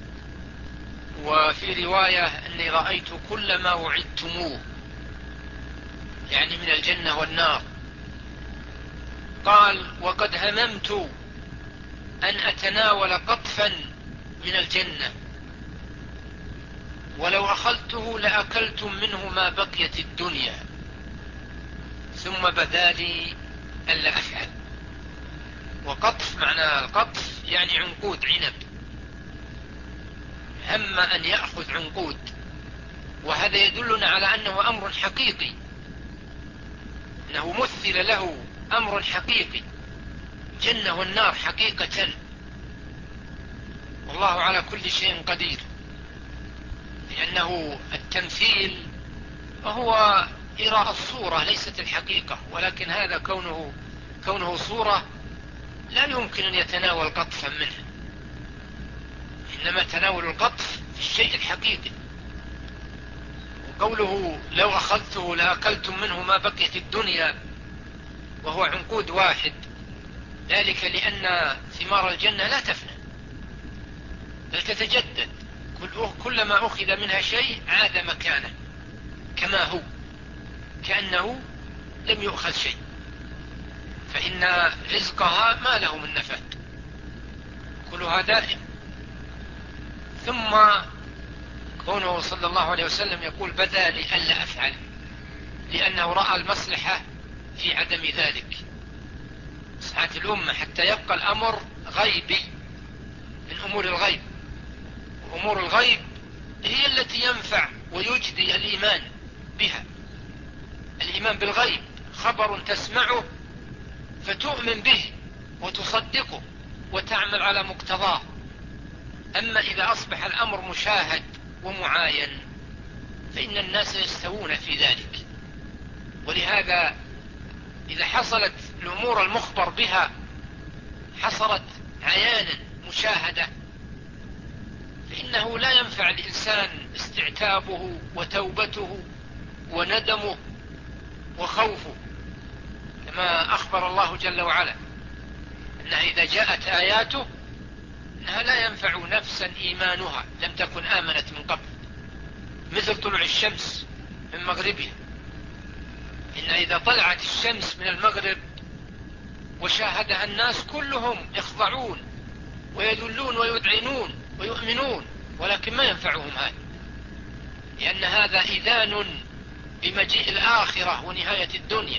وفي رواية أني رأيت كل ما وعدتموه، يعني من الجنة والنار. قال وقد هممت أن أتناول قطفا من الجنة، ولو أخذته لأكلتم منه ما بقيت الدنيا، ثم بدا لي ألا أفعل. وقطف، معنى القطف يعني عنقود عنب، هم أن يأخذ عنقود، وهذا يدلنا على أنه أمر حقيقي، أنه مثل له أمر حقيقي، جنة والنار حقيقة، والله على كل شيء قدير. لأنه التمثيل وهو إراء الصورة ليست الحقيقة، ولكن هذا كونه صورة لا يمكن أن يتناول قطفا منه، إنما تناول القطف في الشيء الحقيقي. وقوله لو أخذته لأكلتم منه ما بقيت الدنيا، وهو عنقود واحد، ذلك لأن ثمار الجنة لا تفنى بل تتجدد، كلما أخذ منها شيء عاد مكانه كما هو، كأنه لم يؤخذ شيء، فإن رزقها ما له من نفاد، كلها دائم. ثم كونه صلى الله عليه وسلم يقول بدا لي ألا أفعل، لأنه رأى المصلحة في عدم ذلك، مصلحة الأمة، حتى يبقى الأمر غيبي من أمور الغيب. وأمور الغيب هي التي ينفع ويجدي الإيمان بها. الإيمان بالغيب خبر تسمعه فتؤمن به وتصدقه وتعمل على مقتضاه. أما إذا أصبح الأمر مشاهد ومعاين فإن الناس يستوون في ذلك. ولهذا إذا حصلت الأمور المخبر بها حصلت عيانا مشاهدة، فإنه لا ينفع الإنسان استعتابه وتوبته وندمه وخوفه، كما أخبر الله جل وعلا أنها إذا جاءت آياته أنها لا ينفع نفسا إيمانها لم تكن آمنت من قبل، مثل طلوع الشمس من مغربها. إن إذا طلعت الشمس من المغرب وشاهدها الناس كلهم يخضعون ويذلون ويذعنون ويؤمنون، ولكن ما ينفعهم هذا، لأن هذا إذان بمجيء الآخرة ونهاية الدنيا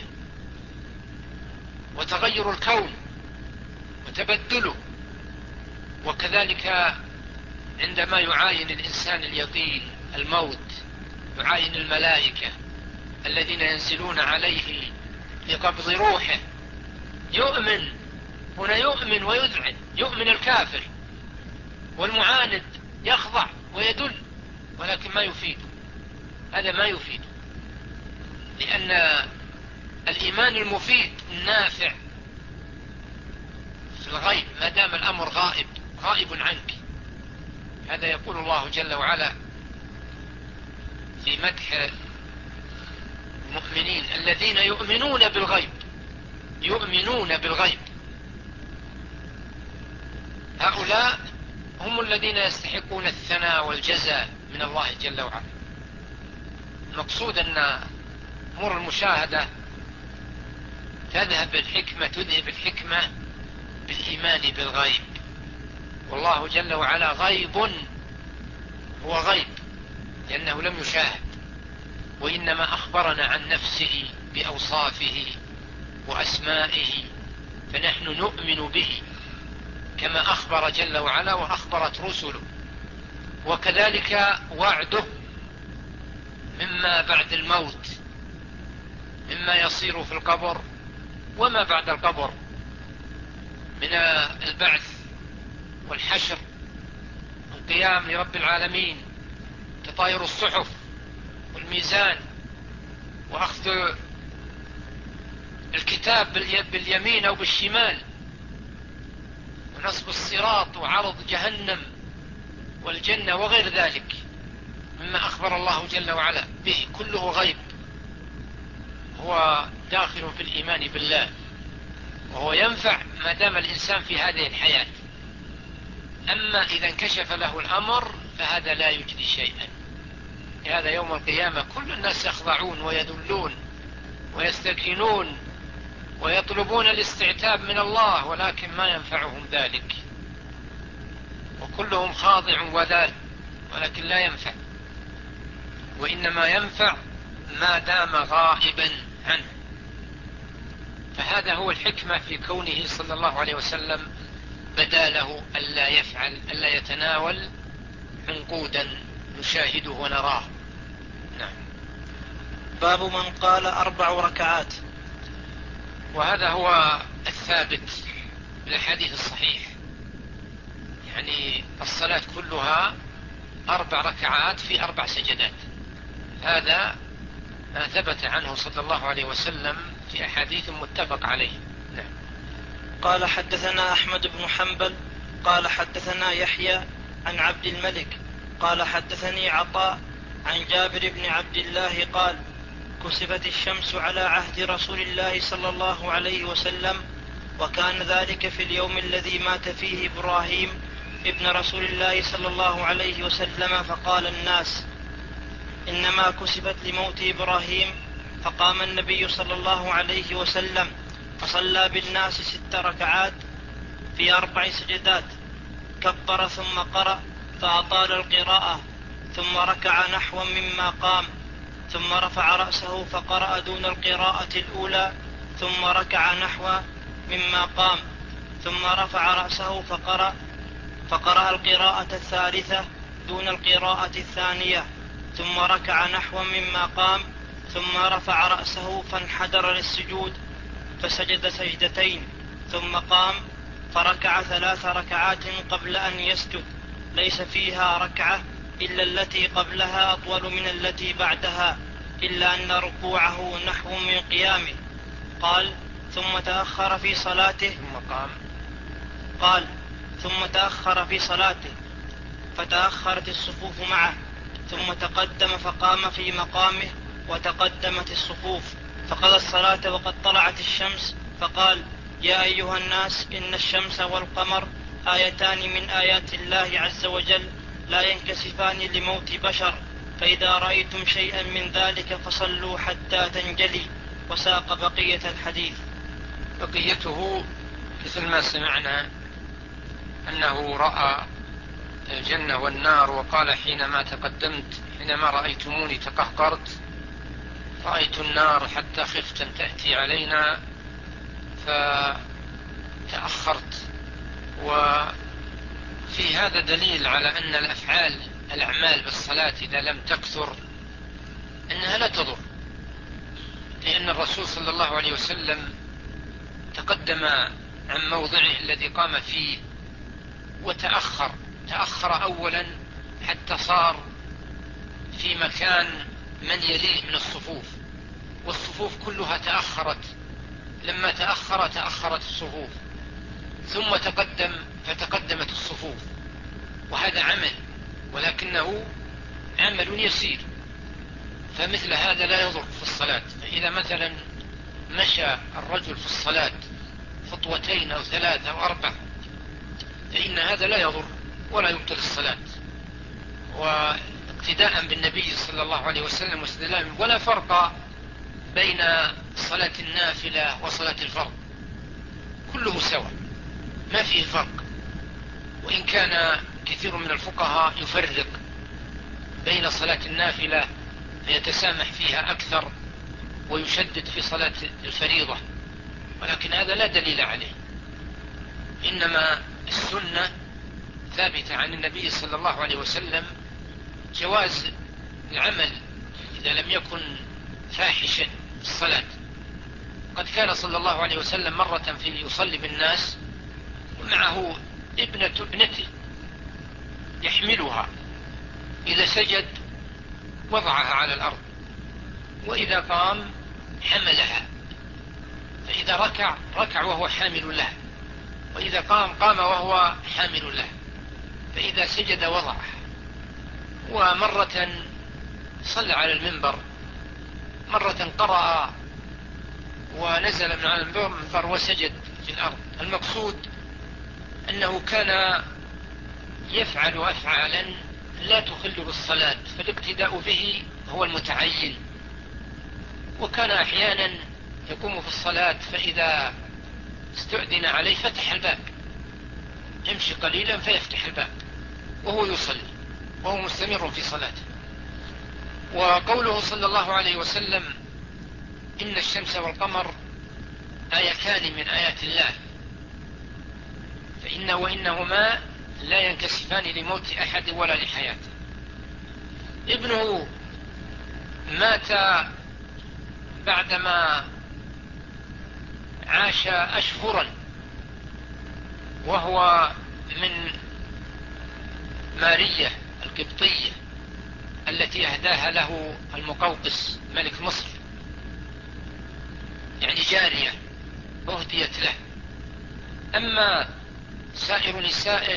وتغير الكون وتبدله. وكذلك عندما يعاين الإنسان اليقين الموت، يعاين الملائكة الذين ينزلون عليه لقبض روحه، يؤمن هنا، يؤمن ويذعن، يؤمن الكافر والمعاند يخضع ويدل، ولكن ما يفيد، هذا ما يفيد، لأن الإيمان المفيد النافع في الغيب ما دام الأمر غائب عنك. هذا يقول الله جل وعلا في مدح المؤمنين الذين يؤمنون بالغيب، يؤمنون بالغيب، هؤلاء هم الذين يستحقون الثناء والجزاء من الله جل وعلا. المقصود أن أمور المشاهدة تذهب الحكمة بالإيمان بالغيب، والله جل وعلا غيب، هو غيب لأنه لم يشاهد، وإنما أخبرنا عن نفسه بأوصافه وأسمائه، فنحن نؤمن به كما أخبر جل وعلا وأخبرت رسله. وكذلك وعده مما بعد الموت، مما يصير في القبر وما بعد القبر من البعث والحشر، القيام لرب العالمين، تطاير الصحف والميزان، وأخذ الكتاب باليمين أو بالشمال، ونصب الصراط، وعرض جهنم والجنة وغير ذلك مما أخبر الله جل وعلا به، كله غيب، هو داخل في الإيمان بالله، وهو ينفع ما دام الإنسان في هذه الحياة. أما إذا انكشف له الأمر فهذا لا يجدي شيئا. هذا يوم القيامة كل الناس يخضعون ويذلون ويستكينون ويطلبون الاستعتاب من الله، ولكن ما ينفعهم ذلك، وكلهم خاضع وذال، ولكن لا ينفع، وإنما ينفع ما دام غائبا عنه. فهذا هو الحكمة في كونه صلى الله عليه وسلم بدا له ألا يفعل، ألا يتناول عنقودا نشاهده ونراه. نعم. باب من قال 4 ركعات. وهذا هو الثابت بالحديث الصحيح، يعني الصلاة كلها 4 ركعات في 4 سجدات، هذا ما ثبت عنه صلى الله عليه وسلم في أحاديث متفق عليه. نعم. قال حدثنا أحمد بن حنبل قال حدثنا يحيى عن عبد الملك قال حدثني عطاء عن جابر بن عبد الله قال كسفت الشمس على عهد رسول الله صلى الله عليه وسلم، وكان ذلك في اليوم الذي مات فيه إبراهيم ابن رسول الله صلى الله عليه وسلم، فقال الناس إنما كسفت لموت إبراهيم. فقام النبي صلى الله عليه وسلم فصلى بالناس 6 ركعات في 4 سجدات، كبر ثم قرأ فأطال القراءة، ثم ركع نحو مما قام، ثم رفع رأسه فقرأ دون القراءة الأولى، ثم ركع نحو مما قام، ثم رفع رأسه فقرأ القراءة الثالثة دون القراءة الثانية، ثم ركع نحو مما قام، ثم رفع رأسه فانحدر للسجود فسجد سجدتين، ثم قام فركع 3 ركعات قبل أن يسجد، ليس فيها ركعة إلا التي قبلها أطول من التي بعدها، إلا أن ركوعه نحو من قيامه. قال ثم تأخر في صلاته ثم تأخر في صلاته فتأخرت الصفوف معه، ثم تقدم فقام في مقامه وتقدمت الصفوف، فقضى الصلاة وقد طلعت الشمس، فقال يا أيها الناس إن الشمس والقمر آيتان من آيات الله عز وجل لا ينكسفان لموت بشر، فإذا رأيتم شيئا من ذلك فصلوا حتى تنجلي. وساق بقية الحديث. بقيته مثل ما سمعنا أنه رأى الجنة والنار، وقال حينما رأيتموني تقهقرت، رأيت النار حتى خفت أن تأتي علينا فتأخرت. وفي هذا دليل على أن الأعمال بالصلاة إذا لم تكثر أنها لا تضر، لأن الرسول صلى الله عليه وسلم تقدم عن موضعه الذي قام فيه تأخر أولا حتى صار في مكان من يليه من الصفوف، والصفوف كلها تأخرت، لما تأخرت الصفوف، ثم تقدم فتقدمت الصفوف، وهذا عمل ولكنه عمل يسير، فمثل هذا لا يضر في الصلاة. فإذا مثلا مشى الرجل في الصلاة 2 أو 3 أو 4 فإن هذا لا يضر ولا يبطل الصلاة، واقتداء بالنبي صلى الله عليه وسلم واستدلالا، ولا فرق بين صلاة النافلة وصلاة الفرض، كله سواء، ما فيه فرق، وإن كان كثير من الفقهاء يفرق بين صلاة النافلة فيتسامح فيها أكثر ويشدد في صلاة الفريضة، ولكن هذا لا دليل عليه، إنما السنة ثابتة عن النبي صلى الله عليه وسلم جواز العمل إذا لم يكن فاحشا في الصلاة. قد كان صلى الله عليه وسلم مرة يصلي بالناس ومعه ابنة ابنته يحملها، إذا سجد وضعها على الأرض، وإذا قام حملها، فإذا ركع ركع وهو حامل لها، وإذا قام قام وهو حامل لها، فإذا سجد وضعها. ومرة صلى على المنبر، مرة قرأ ونزل من على المنبر وسجد في الأرض. المقصود أنه كان يفعل أفعالا لا تخل بالصلاة، فالاقتداء به هو المتعين. وكان أحيانا يقوم في الصلاة فإذا استؤذن عليه فتح الباب، يمشي قليلا فيفتح الباب وهو يصلي وهو مستمر في صلاته. وقوله صلى الله عليه وسلم إن الشمس والقمر آيتان من آيات الله، وإنهما لا ينكسفان لموت أحد ولا لحياته. ابنه مات بعدما عاش أشهرا، وهو من مارية القبطية التي أهداها له المقوقس ملك مصر، يعني جارية أهديت له. أما سائر نسائه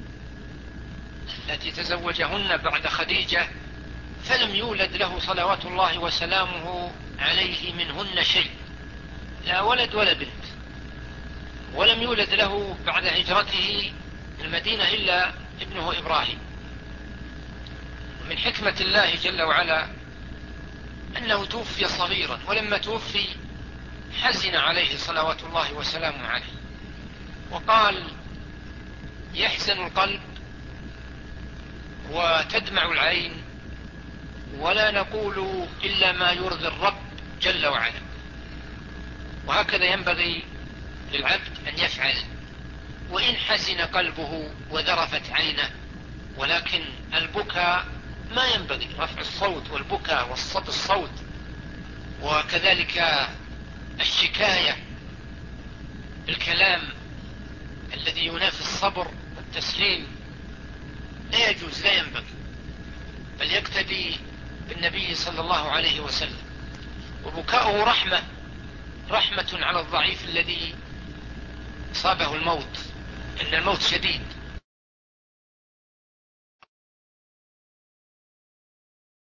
التي تزوجهن بعد خديجة فلم يولد له صلوات الله وسلامه عليه منهن شيء، لا ولد ولا بنت. ولم يولد له بعد هجرته المدينة إلا ابنه إبراهيم. ومن حكمة الله جل وعلا أنه توفي صغيرا، ولما توفي حزن عليه صلوات الله وسلامه عليه، وقال يحزن القلب وتدمع العين ولا نقول إلا ما يرضي الرب جل وعلا. وهكذا ينبغي للعبد أن يفعل، وإن حزن قلبه وذرفت عينه، ولكن البكاء ما ينبغي، رفع الصوت والبكاء والصوت الصوت، وكذلك الشكاية بالكلام الذي ينافي الصبر والتسليم لا يجوز، لا ينبغي، بل يقتدي بالنبي صلى الله عليه وسلم. وبكاؤه رحمة على الضعيف الذي صابه الموت، إن الموت شديد،